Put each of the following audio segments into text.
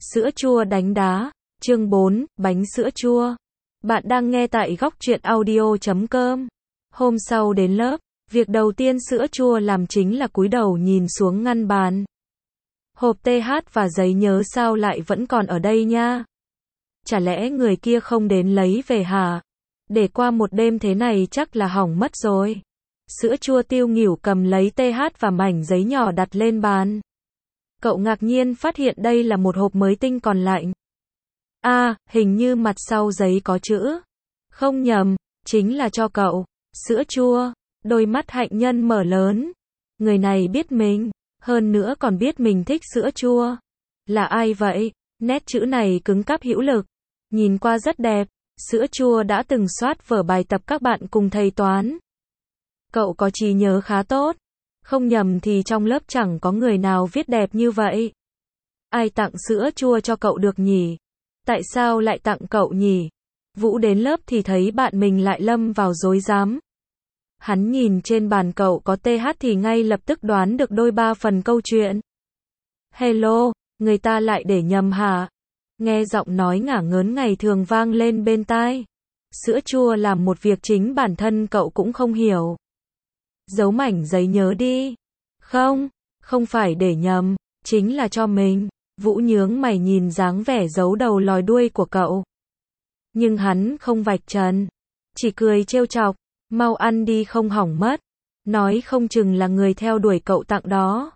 Sữa chua đánh đá, chương 4, bánh sữa chua. Bạn đang nghe tại góc truyện audio.com. Hôm sau đến lớp, việc đầu tiên sữa chua làm chính là cúi đầu nhìn xuống ngăn bàn. Hộp TH và giấy nhớ sao lại vẫn còn ở đây nha? Chả lẽ người kia không đến lấy về hả? Để qua một đêm thế này chắc là hỏng mất rồi. Sữa chua tiêu nghỉu cầm lấy TH và mảnh giấy nhỏ đặt lên bàn. Cậu ngạc nhiên phát hiện đây là một hộp mới tinh còn lạnh. Hình như mặt sau giấy có chữ. Không nhầm, chính là cho cậu. Sữa chua. Đôi mắt hạnh nhân mở lớn. Người này biết mình, hơn nữa còn biết mình thích sữa chua. Là ai vậy? Nét chữ này cứng cáp hữu lực. Nhìn qua rất đẹp. Sữa chua đã từng soát vở bài tập các bạn cùng thầy toán. Cậu có trí nhớ khá tốt. Không nhầm thì trong lớp chẳng có người nào viết đẹp như vậy. Ai tặng sữa chua cho cậu được nhỉ? Tại sao lại tặng cậu nhỉ? Vũ đến lớp thì thấy bạn mình lại lâm vào rối rắm. Hắn nhìn trên bàn cậu có TH thì ngay lập tức đoán được đôi ba phần câu chuyện. Hello, người ta lại để nhầm hả? Nghe giọng nói ngả ngớn ngày thường vang lên bên tai. Sữa chua làm một việc chính bản thân cậu cũng không hiểu. Giấu mảnh giấy nhớ đi. Không phải để nhầm, chính là cho mình. Vũ nhướng mày nhìn dáng vẻ giấu đầu lòi đuôi của cậu. Nhưng hắn không vạch trần, chỉ cười trêu chọc, mau ăn đi không hỏng mất. Nói không chừng là người theo đuổi cậu tặng đó.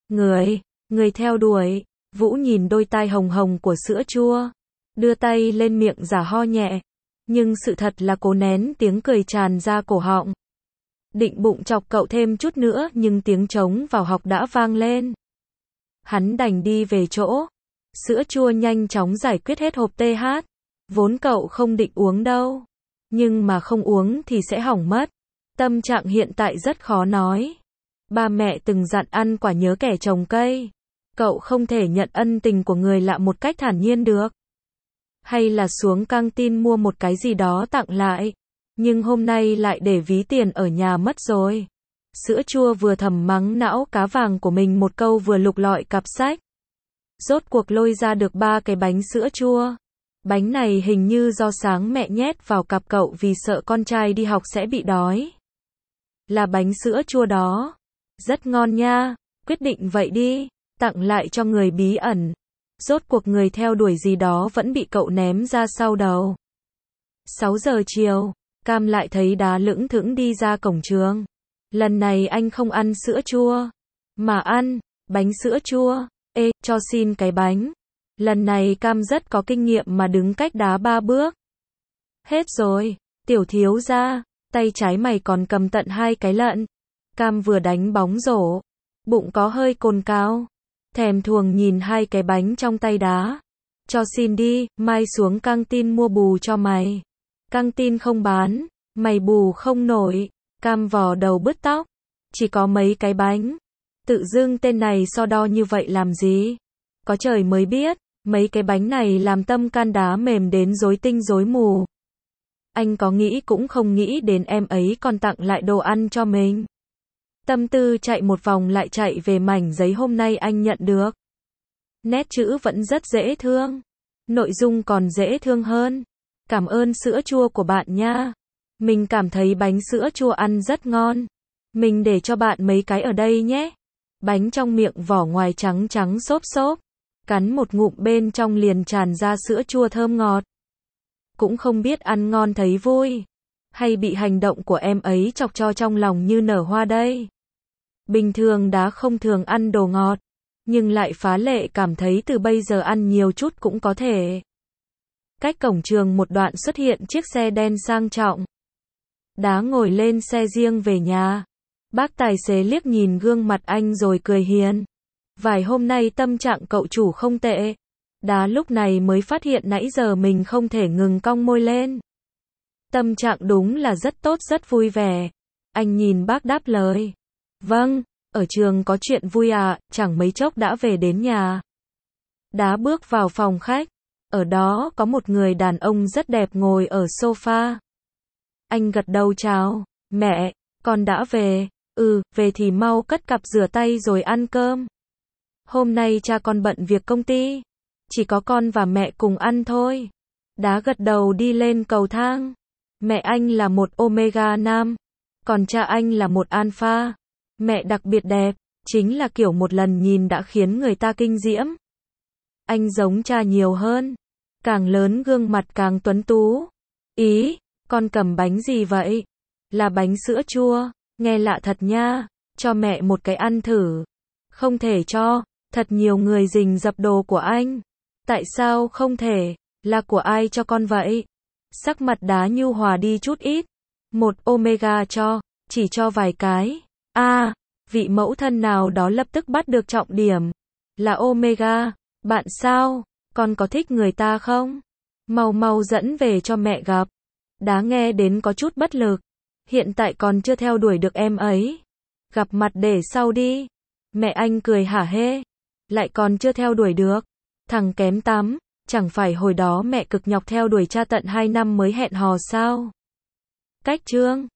Người theo đuổi. Vũ nhìn đôi tai hồng hồng của sữa chua, đưa tay lên miệng giả ho nhẹ. Nhưng sự thật là cố nén tiếng cười tràn ra cổ họng. Định bụng chọc cậu thêm chút nữa nhưng tiếng trống vào học đã vang lên. Hắn đành đi về chỗ. Sữa chua nhanh chóng giải quyết hết hộp TH. Vốn cậu không định uống đâu. Nhưng mà không uống thì sẽ hỏng mất. Tâm trạng hiện tại rất khó nói. Ba mẹ từng dặn ăn quả nhớ kẻ trồng cây. Cậu không thể nhận ân tình của người lạ một cách thản nhiên được. Hay là xuống căng tin mua một cái gì đó tặng lại. Nhưng hôm nay lại để ví tiền ở nhà mất rồi. Sữa chua vừa thầm mắng não cá vàng của mình một câu vừa lục lọi cặp sách. Rốt cuộc lôi ra được 3 cái bánh sữa chua. Bánh này hình như do sáng mẹ nhét vào cặp cậu vì sợ con trai đi học sẽ bị đói. Là bánh sữa chua đó. Rất ngon nha. Quyết định vậy đi. Tặng lại cho người bí ẩn. Rốt cuộc người theo đuổi gì đó vẫn bị cậu ném ra sau đầu. 6 giờ chiều. Cam lại thấy Đá lững thững đi ra cổng trường. Lần này anh không ăn sữa chua, mà ăn bánh sữa chua. Cho xin cái bánh. Lần này Cam rất có kinh nghiệm mà đứng cách Đá 3 bước. Hết rồi, tiểu thiếu gia, tay trái mày còn cầm tận 2 cái lận. Cam vừa đánh bóng rổ, bụng có hơi cồn cào. Thèm thuồng nhìn 2 cái bánh trong tay Đá. Cho xin đi, mai xuống căng tin mua bù cho mày. Căng tin không bán, mày bù không nổi. Cam vò đầu bứt tóc. Chỉ có mấy cái bánh. Tự dưng tên này so đo như vậy làm gì? Có trời mới biết, mấy cái bánh này làm tâm can Đá mềm đến rối tinh rối mù. Anh có nghĩ cũng không nghĩ đến em ấy còn tặng lại đồ ăn cho mình. Tâm tư chạy một vòng lại chạy về mảnh giấy hôm nay anh nhận được. Nét chữ vẫn rất dễ thương. Nội dung còn dễ thương hơn. Cảm ơn sữa chua của bạn nha. Mình cảm thấy bánh sữa chua ăn rất ngon. Mình để cho bạn mấy cái ở đây nhé. Bánh trong miệng vỏ ngoài trắng trắng xốp xốp. Cắn một ngụm bên trong liền tràn ra sữa chua thơm ngọt. Cũng không biết ăn ngon thấy vui. Hay bị hành động của em ấy chọc cho trong lòng như nở hoa đây. Bình thường Đá không thường ăn đồ ngọt. Nhưng lại phá lệ cảm thấy từ bây giờ ăn nhiều chút cũng có thể. Cách cổng trường một đoạn xuất hiện chiếc xe đen sang trọng. Đá ngồi lên xe riêng về nhà. Bác tài xế liếc nhìn gương mặt anh rồi cười hiền. Vài hôm nay tâm trạng cậu chủ không tệ. Đá lúc này mới phát hiện nãy giờ mình không thể ngừng cong môi lên. Tâm trạng đúng là rất tốt rất vui vẻ. Anh nhìn bác đáp lời. Vâng, ở trường có chuyện vui à, chẳng mấy chốc đã về đến nhà. Đá bước vào phòng khách. Ở đó có một người đàn ông rất đẹp ngồi ở sofa. Anh gật đầu chào. Mẹ, con đã về. Về thì mau cất cặp rửa tay rồi ăn cơm. Hôm nay cha con bận việc công ty. chỉ có con và mẹ cùng ăn thôi. Đá gật đầu đi lên cầu thang. Mẹ anh là một Omega nam, còn cha anh là một Alpha. Mẹ đặc biệt đẹp, chính là kiểu một lần nhìn đã khiến người ta kinh diễm. Anh giống cha nhiều hơn, càng lớn gương mặt càng tuấn tú. Ý, con cầm bánh gì vậy? Là bánh sữa chua, nghe lạ thật nha, cho mẹ một cái ăn thử. Không thể cho, thật nhiều người rình rập đồ của anh. Tại sao không thể, là của ai cho con vậy? Sắc mặt Đá nhu hòa đi chút ít. Một Omega cho, chỉ cho vài cái. Vị mẫu thân nào đó lập tức bắt được trọng điểm. Là Omega, bạn sao? Con có thích người ta không? Mau mau dẫn về cho mẹ gặp. Đá nghe đến có chút bất lực. Hiện tại còn chưa theo đuổi được em ấy. Gặp mặt để sau đi. Mẹ anh cười hả hê. Lại còn chưa theo đuổi được. Thằng kém tắm, chẳng phải hồi đó mẹ cực nhọc theo đuổi cha tận 2 năm mới hẹn hò sao? Cách chương